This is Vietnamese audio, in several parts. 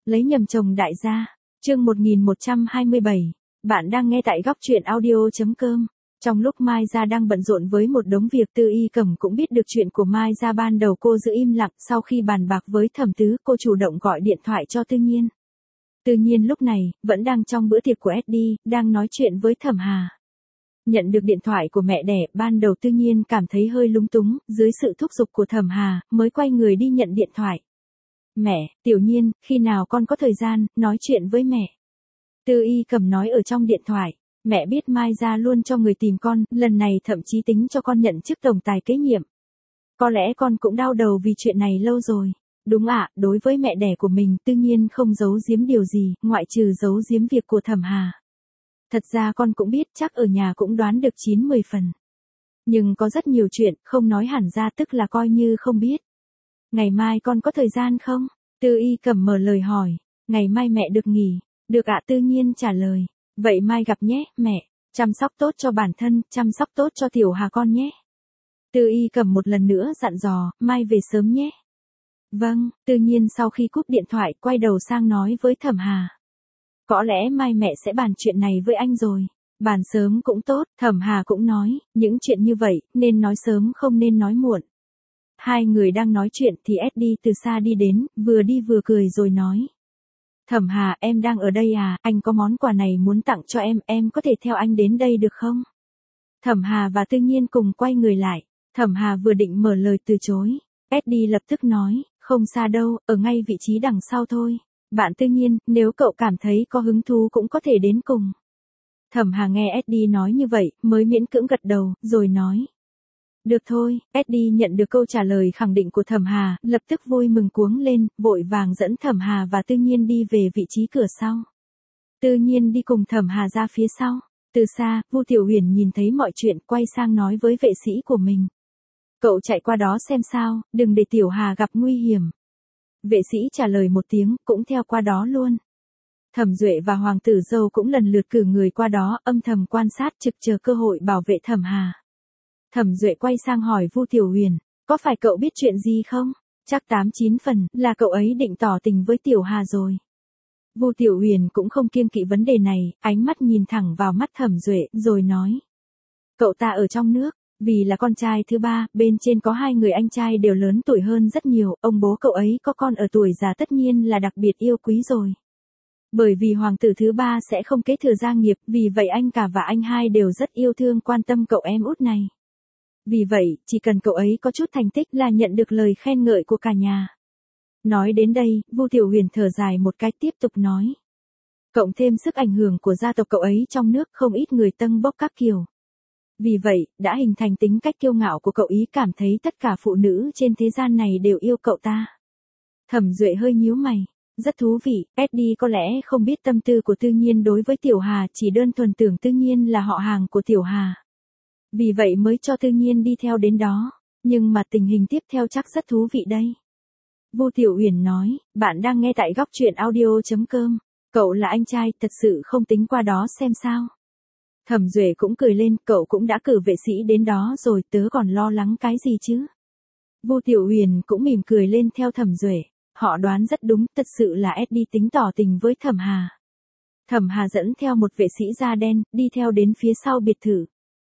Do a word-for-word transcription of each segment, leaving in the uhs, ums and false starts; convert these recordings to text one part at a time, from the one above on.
Lấy nhầm chồng đại gia. Chương một nghìn một trăm hai mươi bảy. Bạn đang nghe tại góc truyện audio chấm com. Trong lúc Mai Gia đang bận rộn với một đống việc, Tư Y Cẩm cũng biết được chuyện của Mai Gia. Ban đầu cô giữ im lặng, sau khi bàn bạc với Thẩm Tứ, cô chủ động gọi điện thoại cho Tư Nhiên. Tư Nhiên lúc này, vẫn đang trong bữa tiệc của ét đê, đang nói chuyện với Thẩm Hà. Nhận được điện thoại của mẹ đẻ, ban đầu Tư Nhiên cảm thấy hơi lúng túng, dưới sự thúc giục của Thẩm Hà, mới quay người đi nhận điện thoại. Mẹ, Tiểu Nhiên, khi nào con có thời gian, nói chuyện với mẹ. Tư Y Cẩm nói ở trong điện thoại. Mẹ biết Mai Gia luôn cho người tìm con, lần này thậm chí tính cho con nhận chức tổng tài kế nhiệm. Có lẽ con cũng đau đầu vì chuyện này lâu rồi. Đúng ạ, đối với mẹ đẻ của mình, Tư Nhiên không giấu giếm điều gì, ngoại trừ giấu giếm việc của Thẩm Hà. Thật ra con cũng biết, chắc ở nhà cũng đoán được chín mười phần. Nhưng có rất nhiều chuyện, không nói hẳn ra tức là coi như không biết. Ngày mai con có thời gian không? Tư Y Cẩm mở lời hỏi. Ngày mai mẹ được nghỉ. Được ạ, Tư Nhiên trả lời. Vậy mai gặp nhé, mẹ. Chăm sóc tốt cho bản thân, chăm sóc tốt cho Tiểu Hà con nhé. Tư Y Cẩm một lần nữa dặn dò, mai về sớm nhé. Vâng, Tư Nhiên sau khi cúp điện thoại, quay đầu sang nói với Thẩm Hà. Có lẽ mai mẹ sẽ bàn chuyện này với anh rồi. Bàn sớm cũng tốt, Thẩm Hà cũng nói, những chuyện như vậy, nên nói sớm không nên nói muộn. Hai người đang nói chuyện thì ét đê từ xa đi đến, vừa đi vừa cười rồi nói. Thẩm Hà, em đang ở đây à, anh có món quà này muốn tặng cho em, em có thể theo anh đến đây được không? Thẩm Hà và Tư Nhiên cùng quay người lại. Thẩm Hà vừa định mở lời từ chối. ét đê lập tức nói, không xa đâu, ở ngay vị trí đằng sau thôi. Bạn Tư Nhiên, nếu cậu cảm thấy có hứng thú cũng có thể đến cùng. Thẩm Hà nghe ét đê nói như vậy, mới miễn cưỡng gật đầu, rồi nói. Được thôi, ét đê nhận được câu trả lời khẳng định của Thẩm Hà, lập tức vui mừng cuống lên, vội vàng dẫn Thẩm Hà và Tư Nhiên đi về vị trí cửa sau. Tư Nhiên đi cùng Thẩm Hà ra phía sau. Từ xa, Vu Tiểu Huyền nhìn thấy mọi chuyện, quay sang nói với vệ sĩ của mình. Cậu chạy qua đó xem sao, đừng để Tiểu Hà gặp nguy hiểm. Vệ sĩ trả lời một tiếng, cũng theo qua đó luôn. Thẩm Duệ và Hoàng tử Dâu cũng lần lượt cử người qua đó, âm thầm quan sát trực chờ cơ hội bảo vệ Thẩm Hà. Thẩm Duệ quay sang hỏi Vu Tiểu Huyền, có phải cậu biết chuyện gì không? Chắc tám chín phần là cậu ấy định tỏ tình với Tiểu Hà rồi. Vu Tiểu Huyền cũng không kiêng kỵ vấn đề này, ánh mắt nhìn thẳng vào mắt Thẩm Duệ, rồi nói. Cậu ta ở trong nước, vì là con trai thứ ba, bên trên có hai người anh trai đều lớn tuổi hơn rất nhiều, ông bố cậu ấy có con ở tuổi già tất nhiên là đặc biệt yêu quý rồi. Bởi vì hoàng tử thứ ba sẽ không kế thừa gia nghiệp, vì vậy anh cả và anh hai đều rất yêu thương quan tâm cậu em út này. Vì vậy, chỉ cần cậu ấy có chút thành tích là nhận được lời khen ngợi của cả nhà. Nói đến đây, Vu Tiểu Huyền thở dài một cái tiếp tục nói. Cộng thêm sức ảnh hưởng của gia tộc cậu ấy trong nước, không ít người tâng bốc các kiểu. Vì vậy, đã hình thành tính cách kiêu ngạo của cậu ý, cảm thấy tất cả phụ nữ trên thế gian này đều yêu cậu ta. Thẩm Duệ hơi nhíu mày. Rất thú vị, ét đê có lẽ không biết tâm tư của Tư Nhiên đối với Tiểu Hà, chỉ đơn thuần tưởng Tư Nhiên là họ hàng của Tiểu Hà. Vì vậy mới cho Tư Nhiên đi theo đến đó, nhưng mà tình hình tiếp theo chắc rất thú vị đây. Vu Tiểu Huyền nói, bạn đang nghe tại góc truyện audio chấm com, cậu là anh trai, thật sự không tính qua đó xem sao. Thẩm Duệ cũng cười lên, cậu cũng đã cử vệ sĩ đến đó rồi, tớ còn lo lắng cái gì chứ. Vu Tiểu Huyền cũng mỉm cười lên theo Thẩm Duệ. Họ đoán rất đúng, thật sự là ét đê tính tỏ tình với Thẩm Hà. Thẩm Hà dẫn theo một vệ sĩ da đen, đi theo đến phía sau biệt thự.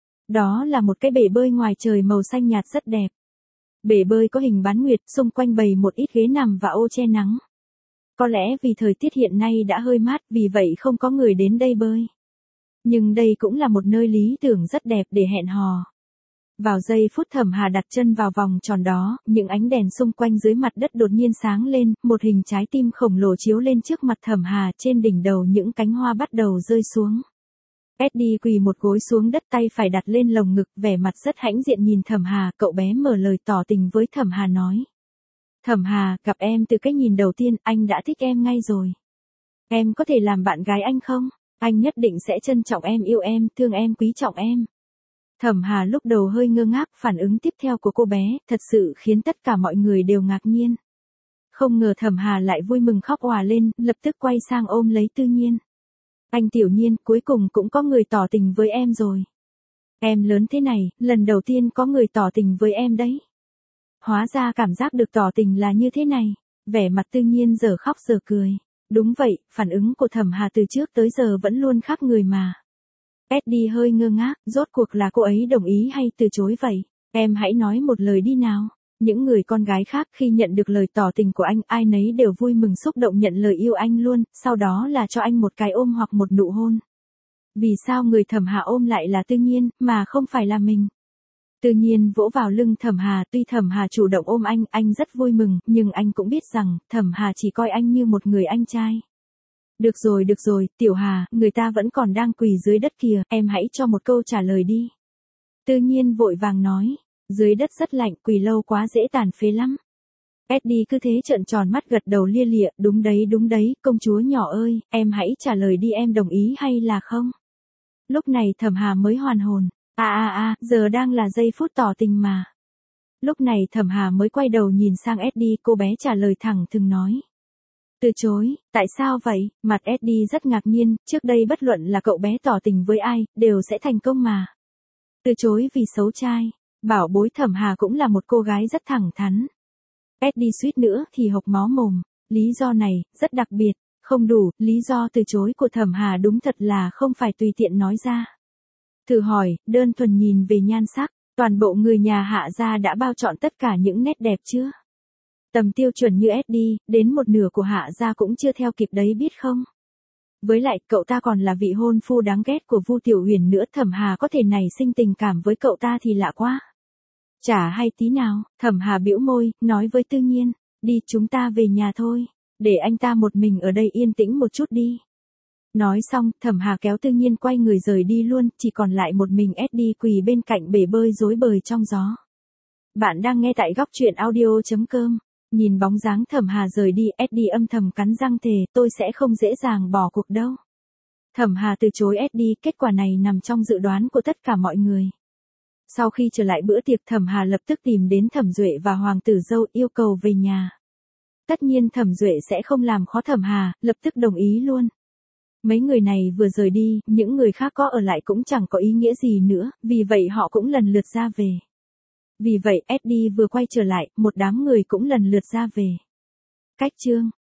Đó là một cái bể bơi ngoài trời màu xanh nhạt rất đẹp. Bể bơi có hình bán nguyệt, xung quanh bày một ít ghế nằm và ô che nắng. Có lẽ vì thời tiết hiện nay đã hơi mát, vì vậy không có người đến đây bơi. Nhưng đây cũng là một nơi lý tưởng rất đẹp để hẹn hò. Vào giây phút Thẩm Hà đặt chân vào vòng tròn đó, những ánh đèn xung quanh dưới mặt đất đột nhiên sáng lên, một hình trái tim khổng lồ chiếu lên trước mặt Thẩm Hà, trên đỉnh đầu những cánh hoa bắt đầu rơi xuống. ét đê quỳ một gối xuống đất, tay phải đặt lên lồng ngực, vẻ mặt rất hãnh diện nhìn Thẩm Hà, cậu bé mở lời tỏ tình với Thẩm Hà nói. Thẩm Hà, gặp em từ cái nhìn đầu tiên, anh đã thích em ngay rồi. Em có thể làm bạn gái anh không? Anh nhất định sẽ trân trọng em, yêu em, thương em, quý trọng em. Thẩm Hà lúc đầu hơi ngơ ngác, phản ứng tiếp theo của cô bé, thật sự khiến tất cả mọi người đều ngạc nhiên. Không ngờ Thẩm Hà lại vui mừng khóc òa lên, lập tức quay sang ôm lấy Tư Nhiên. Anh Tiểu Nhiên, cuối cùng cũng có người tỏ tình với em rồi. Em lớn thế này, lần đầu tiên có người tỏ tình với em đấy. Hóa ra cảm giác được tỏ tình là như thế này. Vẻ mặt Tư Nhiên giờ khóc giờ cười. Đúng vậy, phản ứng của Thẩm Hà từ trước tới giờ vẫn luôn khác người mà. Eddie hơi ngơ ngác, rốt cuộc là cô ấy đồng ý hay từ chối vậy? Em hãy nói một lời đi nào. Những người con gái khác khi nhận được lời tỏ tình của anh, ai nấy đều vui mừng xúc động nhận lời yêu anh luôn, sau đó là cho anh một cái ôm hoặc một nụ hôn. Vì sao người Thẩm Hà ôm lại là Tư Nhiên, mà không phải là mình? Tư Nhiên vỗ vào lưng Thẩm Hà, tuy Thẩm Hà chủ động ôm anh, anh rất vui mừng, nhưng anh cũng biết rằng, Thẩm Hà chỉ coi anh như một người anh trai. Được rồi được rồi, Tiểu Hà, người ta vẫn còn đang quỳ dưới đất kìa, em hãy cho một câu trả lời đi. Tư Nhiên vội vàng nói, dưới đất rất lạnh, quỳ lâu quá dễ tàn phế lắm. Eddie cứ thế trợn tròn mắt gật đầu lia lịa, đúng đấy đúng đấy, công chúa nhỏ ơi, em hãy trả lời đi, em đồng ý hay là không? Lúc này Thẩm Hà mới hoàn hồn, à à à, giờ đang là giây phút tỏ tình mà. Lúc này Thẩm Hà mới quay đầu nhìn sang Eddie, cô bé trả lời thẳng thừng nói. Từ chối, tại sao vậy? Mặt Eddie rất ngạc nhiên, trước đây bất luận là cậu bé tỏ tình với ai, đều sẽ thành công mà. Từ chối vì xấu trai, bảo bối Thẩm Hà cũng là một cô gái rất thẳng thắn. Eddie suýt nữa thì hộc máu mồm, lý do này, rất đặc biệt, không đủ, lý do từ chối của Thẩm Hà đúng thật là không phải tùy tiện nói ra. Thử hỏi, đơn thuần nhìn về nhan sắc, toàn bộ người nhà Hạ gia đã bao trọn tất cả những nét đẹp chưa? Tầm tiêu chuẩn như Eddie, đến một nửa của Hạ gia cũng chưa theo kịp đấy biết không? Với lại, cậu ta còn là vị hôn phu đáng ghét của Vu Tiểu Huyền nữa, Thẩm Hà có thể nảy sinh tình cảm với cậu ta thì lạ quá. Chả hay tí nào, Thẩm Hà bĩu môi, nói với Tư Nhiên, đi chúng ta về nhà thôi, để anh ta một mình ở đây yên tĩnh một chút đi. Nói xong, Thẩm Hà kéo Tư Nhiên quay người rời đi luôn, chỉ còn lại một mình Eddie quỳ bên cạnh bể bơi rối bời trong gió. Bạn đang nghe tại góc truyện audio chấm com. Nhìn bóng dáng Thẩm Hà rời đi, Eddie âm thầm cắn răng thề, tôi sẽ không dễ dàng bỏ cuộc đâu. Thẩm Hà từ chối Eddie, kết quả này nằm trong dự đoán của tất cả mọi người. Sau khi trở lại bữa tiệc, Thẩm Hà lập tức tìm đến Thẩm Duệ và Hoàng tử dâu yêu cầu về nhà. Tất nhiên Thẩm Duệ sẽ không làm khó Thẩm Hà, lập tức đồng ý luôn. Mấy người này vừa rời đi, những người khác có ở lại cũng chẳng có ý nghĩa gì nữa, vì vậy họ cũng lần lượt ra về. Vì vậy Eddie vừa quay trở lại, một đám người cũng lần lượt ra về. Cách chương